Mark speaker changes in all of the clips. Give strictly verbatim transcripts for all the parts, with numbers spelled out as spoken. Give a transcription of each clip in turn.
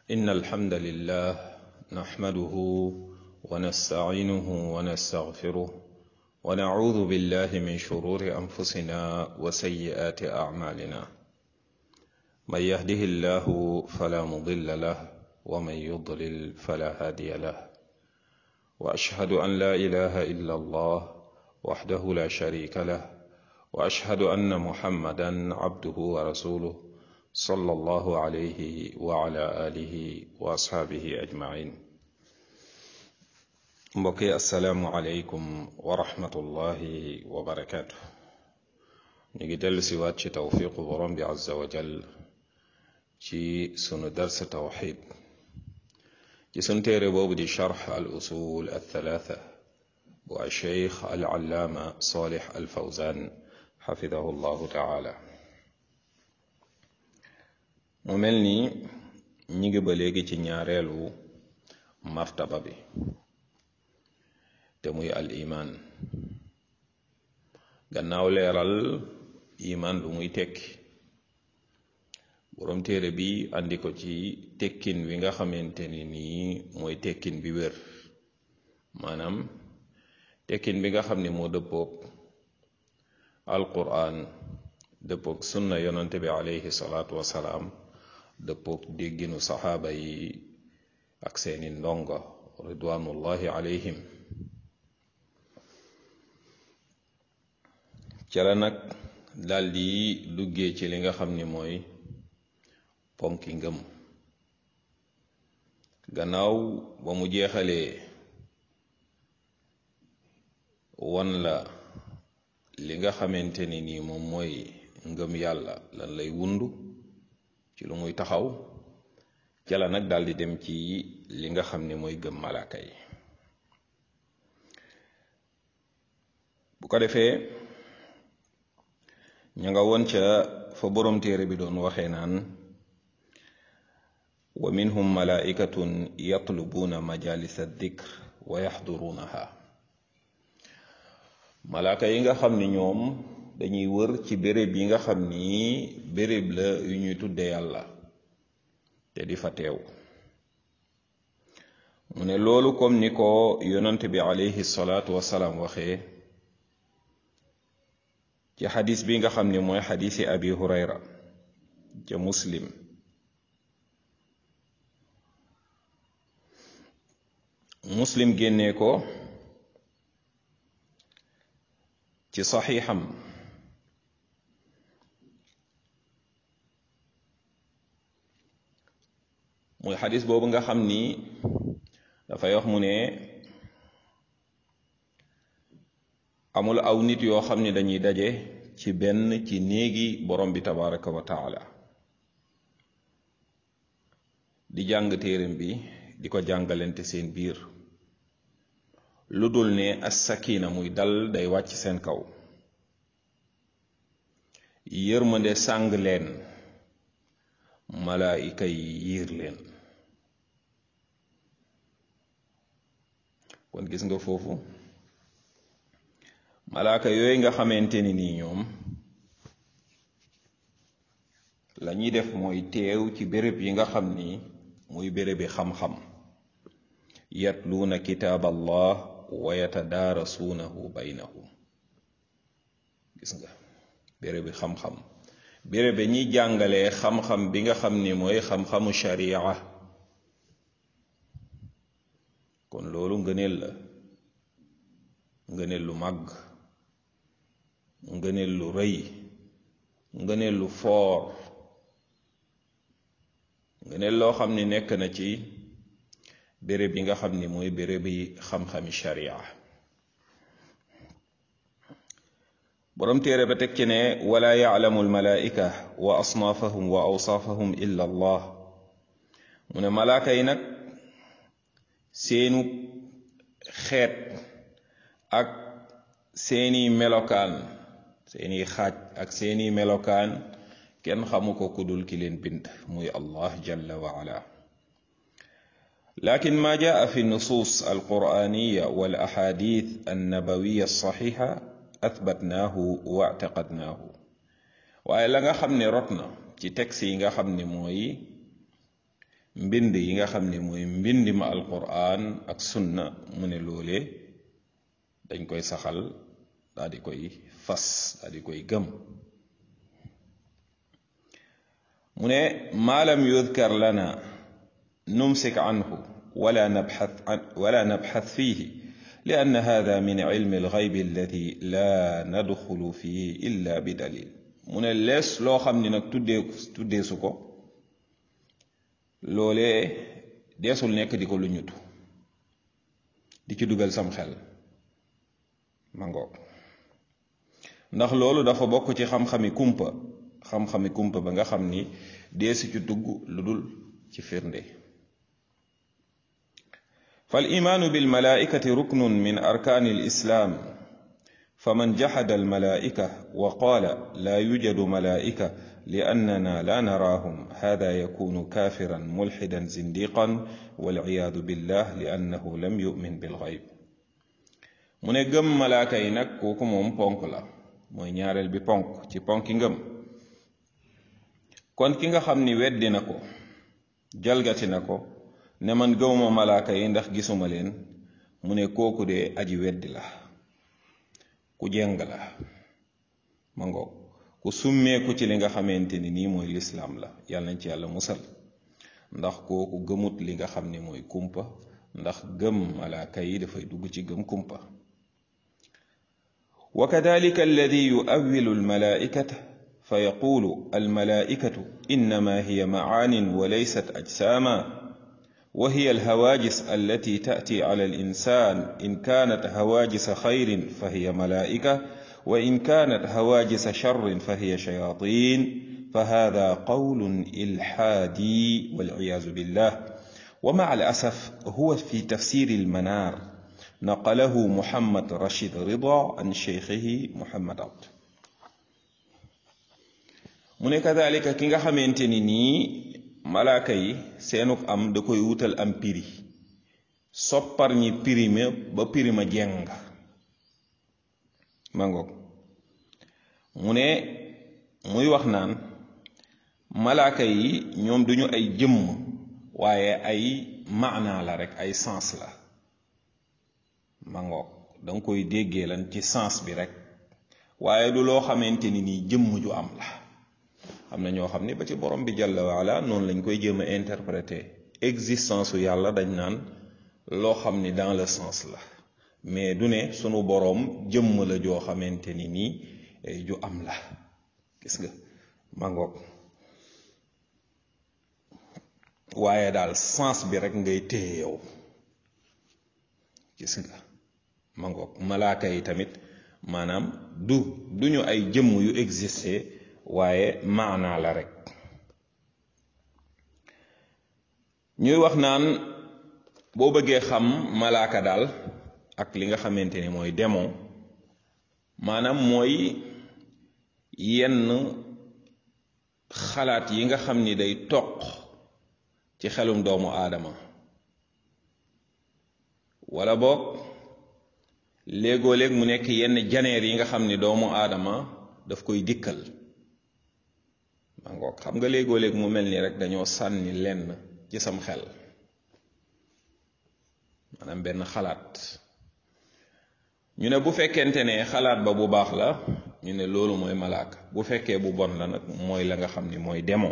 Speaker 1: إن الحمد لله نحمده ونستعينه ونستغفره ونعوذ بالله من شرور أنفسنا وسيئات أعمالنا من يهده الله فلا مضل له ومن يضلل فلا هادي له وأشهد أن لا إله إلا الله وحده لا شريك له وأشهد أن محمدا عبده ورسوله صلى الله عليه وعلى آله وأصحابه أجمعين mbokki assalaamu aleykum wa rahmatullahi wa barakaatu. ñu ngi dellu si waat ci tawfiqu borom bi azza wa jal ci sunu dars tawxid ci sunu téere boobu di charx al usul al thalaatha bu al cheikh al allaama salih al fawzan xafidahu llahu taala. mu mel ni ñi ngi ba léegi ci ñaareelu martaba bi te muy al iman. gannaaw leeral iman lu muy tekki, boroom téere bi andi ko ci tekkin wi nga xamante ni nii mooy tekkin bi wér, maanaam tekkin bi nga xam ne moo dëppoog alquran, dëppoog sunna yonante bi alayhi salaatu wasalaam, dëppoog dégginu saxaaba yi ak seeni ndongo ridwanullahi alayhim. ca la nag daldi duggee ci li nga xam ni mooy ponki ngëm. gannaaw ba mu jeexalee wan la li nga xamante ni nii moom mooy ngëm yàlla lan lay wundu ci lu muy taxaw, ca la nag daldi dem ci li nga xam ni mooy gëm malaaka yi. bu ko defee ña nga woon ca fa boroom téere bi doon waxee naan wa minhum malaikatun yatlubuuna majalisa dikr wa yaxdurunaha. malaaka yi nga xam ni ñoom dañuy wër ci béréb yi nga xam ni béréb la yu ñuy tudde yàlla te di fa teew. mu ne loolu comme ni ko yonant bi alayhi salaatu wasalaam waxee ci xadis bi nga xam ni mooy xadisi abi hurayra ca muslim. muslim génnee ko ci saxiixam muy xadis boobu nga xam ni dafay wax mu ne amul aw nit yoo xam ni dañuy daje ci benn ci néegi borom bi tabaraka wa taala di jàng téeram bi di ko jàngalante seen biir, lu dul ne as-sakina muy dal day wàcc seen kaw, yërmande sàng leen, malaayika yi yiir leen. kon gis nga foofu malaaka yooyu nga xamante ni nii ñoom la ñuy def mooy teew ci béréb yi nga xam ni muy bérébi xam-xam, yatluuna kitaab allah wa yatadaarasuunahu baynahum. gis nga bérébi xam-xam, béréb ñuy jàngalee xam-xam bi nga xam ni mooy xam-xamu sharia. kon loolu ngëneel la, ngëneel lu màgg, ngëneel lu rëy, ngëneel lu foor, ngëneel loo xam ni nekk na ci béréb yi nga xam ni mooy bérébi xam-xami sharia. boroom téere ba teg ci ne wala ya'lamu almalaika wa asnaafahum wa awsaafahum illa allah. mu ne malaaka yi nag seenu xeet ak seeni melokaan, seeni xaaj ak seeni melokaan kenn xamu ko kudul ki leen bind muy allah jalla wa ala. lakin ma jaa fi nusus alquraniya wal ahadith annabawiya alsaxixa athbatnaahu wa i'taqadnaahu. waaye la nga xam ne rot na ci texte yi nga xam ne mooy mbind yi nga xam ne mooy mbindi ma alquran ak sunna mu ne loolee dañ koy saxal daal di koy fas daal di koy gëm mu ne maa lam yudkar lana numsik anhu wala nabxath wala nabxath fiihi li anna hada min ilmi alxaybi alladi la nadxulu fihi illa bi dalil mu ne lees loo xam ni nag tuddee tuddeesu ko loolee deesul nekk di ko lu ñutu di ci dugal sam xel ma ngoog ndax loolu dafa bokk ci xam-xami kumpa xam-xami kumpa ba nga xam ni deesu ci dugg lu dul ci firnde فالإيمان بالملائكة ركن من أركان الإسلام فمن جحد الملائكة وقال لا يوجد ملائكة لأننا لا نراهم هذا يكون كافرا ملحدا زنديقا والعياذ بالله لأنه لم يؤمن بالغيب mu ne gëm malaaka yi nag kooku moom ponk la mooy ñaareel bi ponk ci ponki ngëm kon ki nga xam ni weddi na ko jalgati na ko ne man gëmuma malaaka yi ndax gisuma leen mu ne kooku de aji weddi la ku jeng la ma ngoog ku summeeku ci li nga xamante ni nii mooy lislaam la yàlla nañ ci yàlla musal ndax kooku gëmut li nga xam ni mooy kumpa ndax gëm malaaka yi dafay dugg ci gëm kumpa wa kadhalika alladi yu'awwilu almalaikata fa yaqulu almalaikatu innama hiya ma'anin wa laysat ajsama وهي الهواجس التي تأتي على الإنسان إن كانت هواجس خير فهي ملائكة وإن كانت هواجس شر فهي شياطين فهذا قول إلحادي والعياذ بالله ومع الأسف هو في تفسير المنار نقله محمد رشيد رضا عن شيخه محمد عبد من كذلك كيغا خامتيني ني malaaka yi seenuk am da koy wutal am piri soppar ñi pirime ba pirima jeng mangoog mu ne muy wax naan malaaka yi ñoom duñu ay jëmm waaye ay maana la rek ay sens la mangoog danga koy déggee lan ci sens bi rek waaye du loo xamante ni nii jëmm ju am la am na ñoo xam ne ba ci borom bi jalla waala noonu lañ koy jéem a interpréter existence u yàlla dañ naan loo xam ni dans le sens la mais du ne sunu boroom jëmm la joo xamante ni nii ju am la gis nga mangoog waaye daal sens bi rek ngay téye yow gis nga mangoog malaaka yi tamit maanaam du duñu ay jëmm yu existé waaye maanaa la rek ñuy wax naan boo bëggee xam malaaka daal ak li nga xamante ni mooy démon maanaam mooy yenn xalaat yi nga xam ni day toq ci xelum doomu aadama wala boog léegoo léeg mu nekk yenn janeer yi nga xam ni doomu aadama daf koy dikkal mangoog xam nga léegoo léeg mu mel ni rek dañoo sànni lenn ci sam xel maanaam benn xalaat ñu ne bu fekkente ne xalaat ba bu baax la ñu ne loolu mooy malaaka bu fekkee bu bon la nag mooy la nga xam ni mooy démon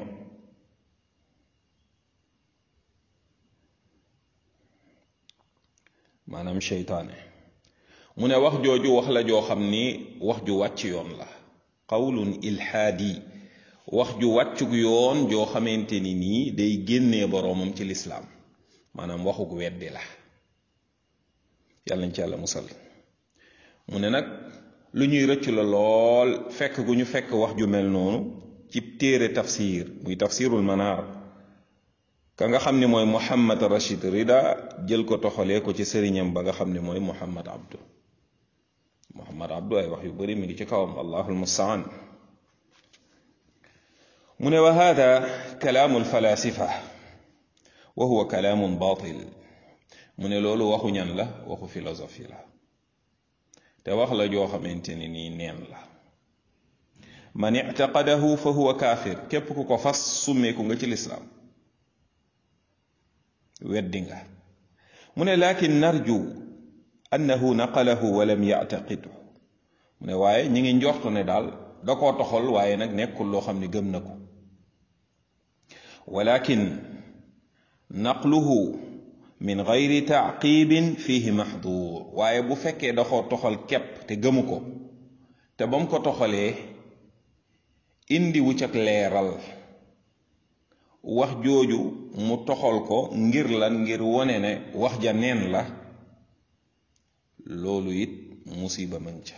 Speaker 1: maanaam seytaane mu ne wax jooju wax la joo xam ni wax ju wàcc yoon la qawlun ilhaadi wax ju wàccug yoon joo xamante ni nii day génnee boroomam ci lislaam maanaam waxug weddi la yàlla nañ ci yàlla musal mu ne nag lu ñuy rëccu la lool fekk gu ñu fekk wax ju mel noonu ci téere tafsir muy tafsirul manaar ka nga xam ni mooy Muhammad Rashid Rida jël ko toxalee ko ci sëriñam ba nga xam ni mooy Muhammad Abdu Muhammad Abdu ay wax yu bari mi ngi ci kawam allahul mustaan mu ne wa hada kalaamu alfalasifa wa huwa kalaamun batil mu ne loolu waxu ñan la waxu philosophie la te wax la joo xamante ni nii neen la man ictaqadahu fa huwa kaafir képp ku ko fas summeeku nga ci lislaam weddi nga mu ne lakin narju annahu naqalahu wa lam ya'taqidu mu ne waaye ñi ngi njortu ne daal da koo toxal waaye nag nekkul loo xam ne gëm na ko walakin naqluhu min gayri taqibin fihi mahdur waaye bu fekkee da koo toxal képp te gëmu ko te bam ko toxalee indi wu cak leeral wax jooju mu toxal ko ngir lan ngir wone ne wax ja neen la loolu it musiba mën ca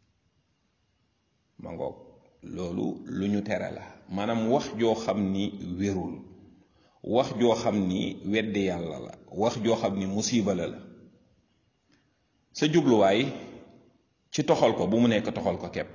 Speaker 1: ma ngoog loolu lu ñu tere la maanaam wax joo xam ni wérul wax joo xam ni weddi yàlla la wax joo xam ni musiba la la sa jubluwaay ci toxal ko bu mu nekk toxal ko képp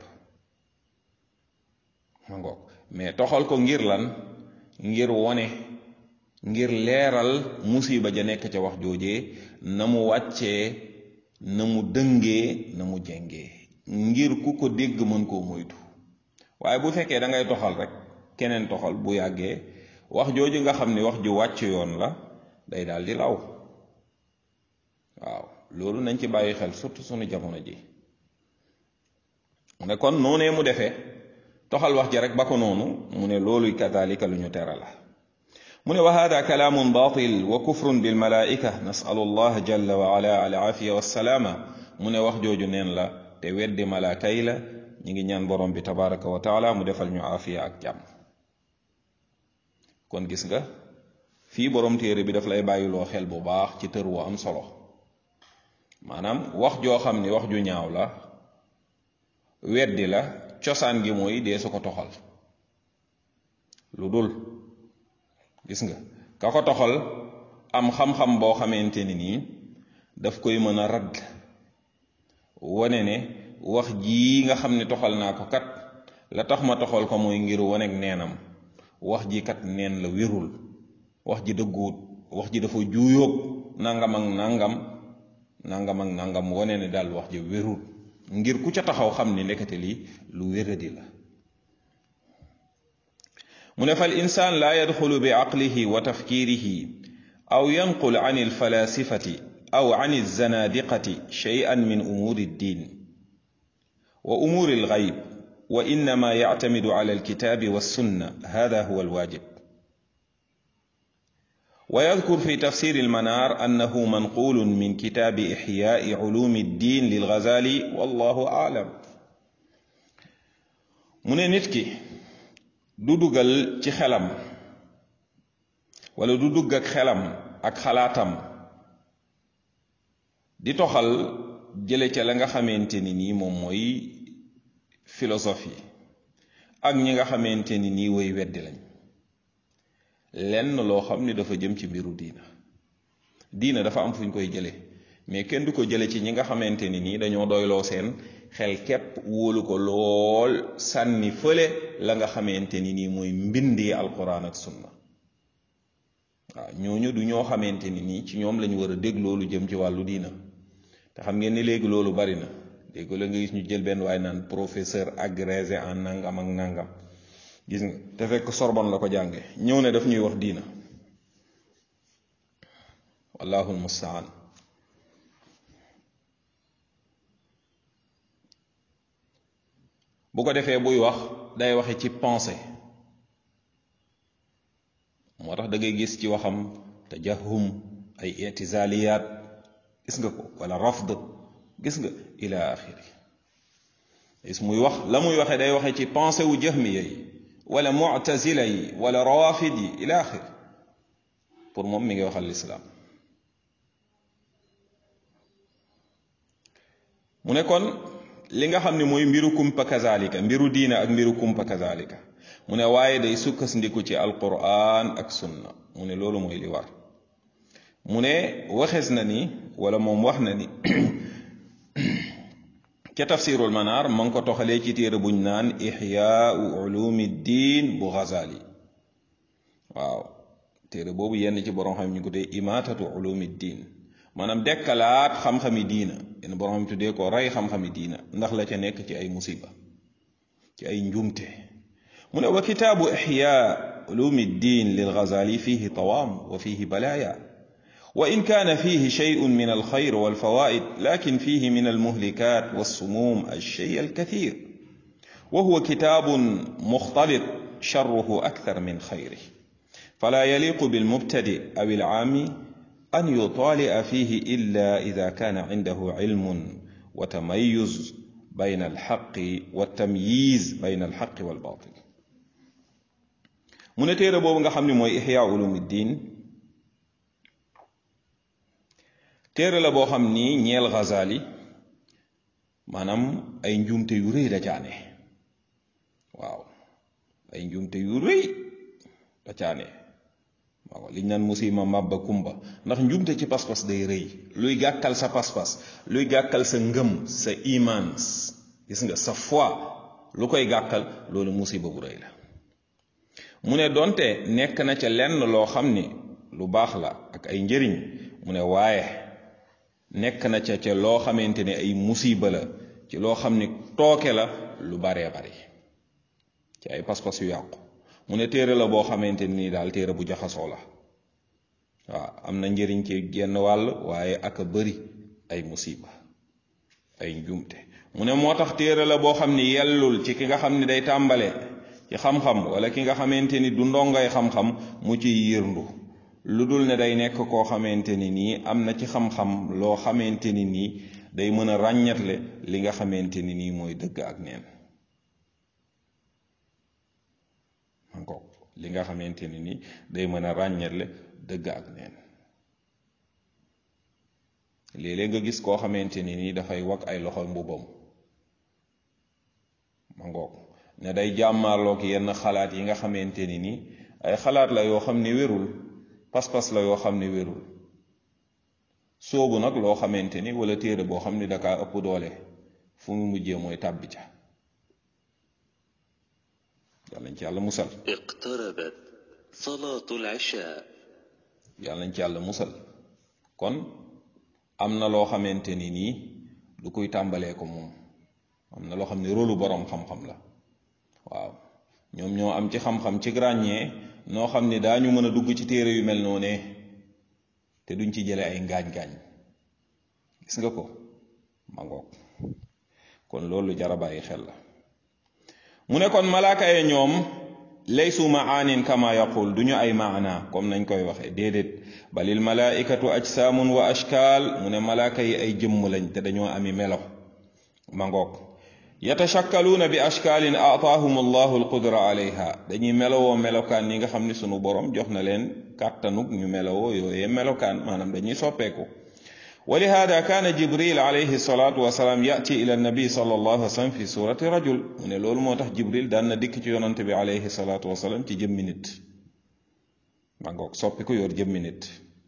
Speaker 1: ma ngoog mais toxal ko ngir lan ngir wone ngir leeral musiba ja nekk ca wax joojee na mu wàccee na mu dëngee na mu jengee ngir ku ko dégg mën koo moytu waaye bu fekkee da ngay toxal rek keneen toxal bu yàggee wax jooju nga xam ni wax ju wàcc yoon la day daal di law waaw loolu nañ ci bàyyi xel surtout sunu jamono ji mu ne kon noonee mu defee toxal wax ji rek ba ko noonu mu ne loolu kadalika lu ñu tere la mu ne wa hada kalaamun batil wa kufrun bil malaika nasalu allah jalla wa ala al afiya wassalaama mu ne wax jooju neen la te weddi malaaka yi la ñi ngi ñaan borom bi tabaraka wa taala mu defal ñu afiya ak jàmm kon gis nga fii borom téere bi daf lay bàyyiloo xel bu baax ci tër wu am solo maanaam wax joo xam ni wax ju ñaaw la weddi la cosaan gi mooy dee su ko toxal lu dul gis nga ka ko toxal am xam-xam boo xamante ni nii daf koy mën a radd wane ne wax jii nga xam ne toxal naa ko kat la tax ma toxal ko mooy ngir waneeg neenam wax ji kat neen la wérul wax ji dëgguwut wax ji dafa juuyóog nangam ak nangam nangam ak nangam wane ne daal wax ji wérul ngir ku ca taxaw xam ni ndekete lii lu wéradi la mu ne fal insaan laa yadxulu bi aqlihi wa tafkiirihi aw yanqul an alfalasifati aw an alzanadiqati shay'an min umuri ddin wa umuri alghayb wa innama yactamidu ala alkitabi wassunna hada huwa alwajib ويذكر في تفسير المنار أنه منقول من كتاب إحياء علوم الدين للغزالي والله أعلم من نتكي دودوغال تي خلام ولا دودوغاك خلام اك خلاتام دي توخال جيلé ci la nga xamanteni ni mom moy philosophie ak ñi nga xamanteni ni way weddi lañ lenn loo xam ni dafa jëm ci mbiru diina diina dafa am fuñ koy jële mais kenn du ko jële ci ñi nga xamante ni nii dañoo doyloo seen xel képp wóolu ko lool sànni fële la nga xamante ni nii mooy mbindi alquran ak sunna waaw ñooñu du ñoo xamante ni nii ci ñoom lañu war a dégg loolu jëm ci wàllu diina te xam ngeen ni léegi loolu bari na léegi la nga gis ñu jël benn waaye naan professeur agrégé en nangam ak nangam gis nga te fekk Sorbonne la ko jànge ñëw ne daf ñuy wax diina wallahu almustaan bu ko defee buy wax day waxe ci pensée moo tax da ngay gis ci waxam tajahum ay i'tizaliyaat gis nga ko wala rafd gis nga ila axiri gis muy wax la muy waxe day waxe ci pensée wu jahmiya yi wala mu'tazila yi wala rawafid yi ila axiri pour moom mi ngi waxal lislaam mu ne kon li nga xam ne mooy mbiru kumpa kazalika mbiru diina ak mbiru kumpa kazalika mu ne waaye day sukkandiku ci alquran ak sunna mu ne loolu mooy li war mu ne waxes na ni wala moom wax na ni ca tafsirul manar ma ngi ko toxalee ci téere buñ naan ihyaau ulumi ddin bu Ghazali waaw téere boobu yenn ci borom xam ñu ko tey imatatu ulumi ddin maanaam dekkalaat xam-xami diina yenn borom xam tuddee ko rey xam-xami diina ndax la ca nekk ci ay musiba ci ay njumte mu ne wa kitaabu ihya ulumi ddin lil Ghazali fihi tawaam wa fihi balaaya وإن كان فيه شيء من الخير والفوائد لكن فيه من المهلكات والسموم الشيء الكثير، وهو كتاب مختلط شره أكثر من خيره، فلا يليق بالمبتدئ أو العامي أن يطالع فيه إلا إذا كان عنده علم وتميز بين الحق والتمييز بين الحق والباطل. mu ne téere boobu nga xam ne mooy Ihya Ulumuddin téere la boo xam ni ñeel Ghazali maanaam ay njuumte yu rëy la caane waaw ay njuumte yu rëy la caane waaw liñ naan musima mabba kumba ndax njuumte ci pas-pas day rëy luy gàkkal sa pas-pas luy gàkkal sa ngëm sa iman gis nga sa foi lu koy gàkkal loolu musiba bu rëy la. mu ne donte nekk na ca lenn loo xam ni lu baax la ak ay njëriñ mu ne waaye nekk na ca ca loo xamante ne ay musiba la ci loo xam ni tooke la lu baree bari ci ay pas-pas yu yàqu. mu ne téere la boo xamante ni daal téere bu jaxasoo la waaw am na njëriñ ci genn wàll waaye ak a bari ay musiba ay njuumte. mu ne moo tax téere la boo xam ni yellul ci ki nga xam ni day tàmbale ci xam-xam wala ki nga xamante ni du ndongay xam-xam mu ci yërndu lu dul ne day nekk koo xamante ni nii am na ci xam-xam loo xamante ni nii day mën a ràññatle li nga xamante ni nii mooy dëgg ak neen ko li nga xamante ni nii day mën a ràññatle dëgg ak neen. léeg-léeg nga gis koo xamante ni nii dafay wag ay loxo mbubam ma ngoog ne day jàmmaarloog yenn xalaat yi nga xamante ni nii ay xalaat la yoo xam ne wérul pas-pas la yoo xam ne wérul soobu nag loo xamante ni wala téere boo xam ni dakaa ëpp doole fu mu mujjee mooy tàbbi ca yàlla nañ ci yàlla musal.
Speaker 2: iqtarabat salaatul isha
Speaker 1: yàlla nañ ci yàlla musal. kon am na loo xamante ni nii du koy tàmbalee ko moom am na loo xam ne rôlu boroom xam-xam la waaw ñoom ñoo am ci xam-xam ci ràññee noo xam ni daañu mën a dugg ci téere yu mel noonee te duñ ci jële ay ngaañ-ngaañ gis nga ko ma ngoog kon loolu jara bàyyi xel la. mu ne kon malaaka ye ñoom laysu maanin kama yaqul duñu ay maana comme nañ koy waxe déedéet balil malaikatu ajsaamun wa ashkaal mu ne malaaka yi ay jëmm lañ te dañoo ami melo ma ngoog yatashakkaluuna bi ashkaalin aataahum allahu alqudra alayha dañuy melowoo melokaan yi nga xam ne sunu borom jox na leen kàttanug ñu melowoo yooyee melokaan maanaam dañuy soppeeku. wa lihaada kaana jibril alayhi salaatu wasalaam yati ila nabi sallallahu alayhi wa sallam fi surati rajul mu ne loolu moo tax jibril daan na dikk ci yonante bi alayhi salaatu wasalaam ci jëmmi nit ma ngoog soppi ko yor jëmmi nit.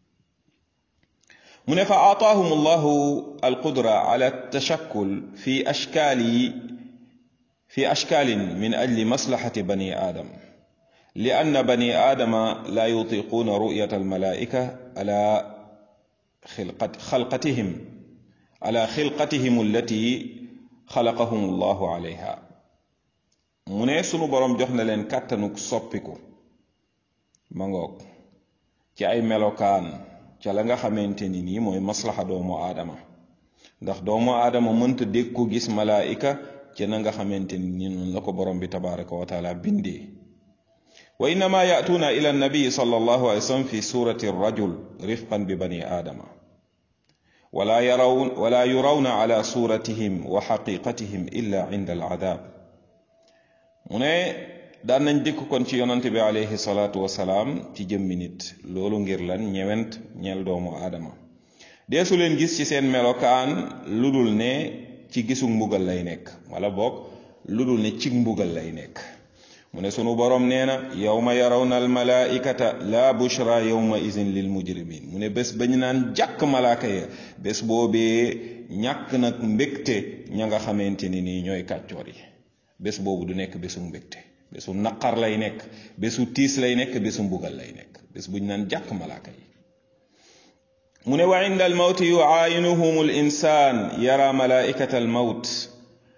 Speaker 1: mu ne fa aataahum allahu alqudra ala tashakkul fi ashkaali fi ashkaalin min ajli maslahati bani aadam li anna bani aadama la yutiquuna ru'yata almalaa'ika ala xalqatihim ala xilqatihim allati xalaqahum allahu alayha. mu ne sunu boroom jox na leen kàttanuk soppiku ma ngoog ci ay melokaan ca la nga xamante ni nii mooy maslaxa doomu aadama ndax doomu aadama mënta dégg ko gis malaayika ci na nga xamante ni nii noonu la ko borom bi tabaraka wa taala bindee. wa innama ya'tuuna ila nabii sallallahu alayhi wa sallam fi surati rajul rifqan bi bani aadama wala yarawn wala yurawna ala suratihim wa xaqiqatihim illa inda al adab. mu ne daan nañ dikk kon ci yonante bi alayhi salaatu wasalaam ci jëmmi nit loolu ngir lan ñewent ñeel doomu aadama deesu leen gis ci seen melokaan lu dul ne ci gisug mbugal lay nekk wala boog lu dul ne ci mbugal lay nekk. mu ne sunu boroom nee na yawma yarawna al malaikata la bushra yawma izin lil mujrimin mu ne bés bañ naan jàkk malaaka ya bés boobee ñàkk nag mbégte ña nga xamante ni nii ñooy kàccoor yi bés boobu du nekk bésu mbégte bésu naqar lay nekk bésu tiis lay nekk bésu mbugal lay nekk bés buñ naan jàkk malaaka yi. mu ne wa inda al mawti yuaayinuhum al insaan yara malaikata al mawt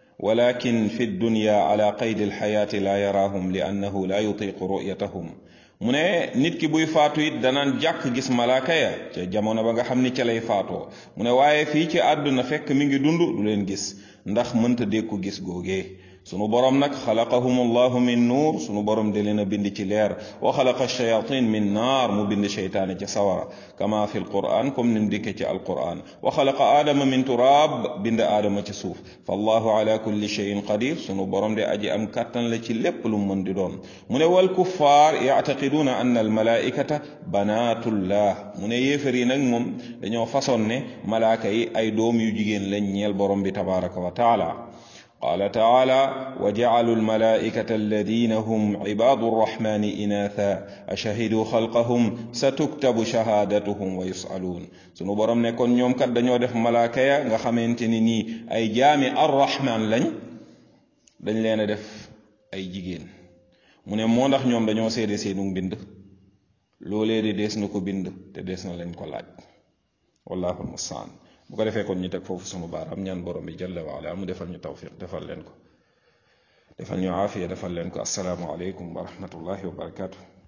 Speaker 1: ولكن في الدنيا على قيد الحياة لا يراهم لأنه لا يطيق رؤيتهم mu ne nit ki buy faatu it danaan jàkk gis malaaka ya ca jamono ba nga xam ni ca lay faatoo mu ne waaye fii ci àdduna fekk mi ngi dund du leen gis ndax mënta dékku gis googee sunu borom nag xalaqahum allahu min nuur sunu borom de leen a bind ci leer wa xalaqa shayatin min naar mu bind sheytaane ca sawara kama fi alquran comme nim dikke ci alquran wa xalaqa aadama min turaab bind aadama ci suuf fa allahu ala kulli cheyin qadir sunu borom de aji am kàttan la ci lépp lu mën di doon mu ne wal kuffaar yactaqiduuna anna almalaikata banatullah mu ne yéefar yi nag moom dañoo façon ne malaaka yi ay doom yu jigéen lañ ñeel borom bi tabaraka wa taala قال تعالى وجعلوا الملائكة الذين هم عباد الرحمن إناثا أشهدوا خلقهم ستكتب شهادتهم ويسألون sunu borom ne kon ñoom kat dañoo def malaaka ya nga xamante ni nii ay jaami arrahman lañ dañ leen a def ay jigéen mu ne moo ndax ñoom dañoo seede seenu mbind loolee de dees na ko bind te dees na leen ko laaj wallahu almustaan bu ko defee kon ñu teg foofu sunu baaraam ñaan borom bi jalla wa ala mu defal ñu tawfiq defal leen ko defal ñu aafiya defal leen ko assalaamu aleykum wa rahmatullahi wa barakatuh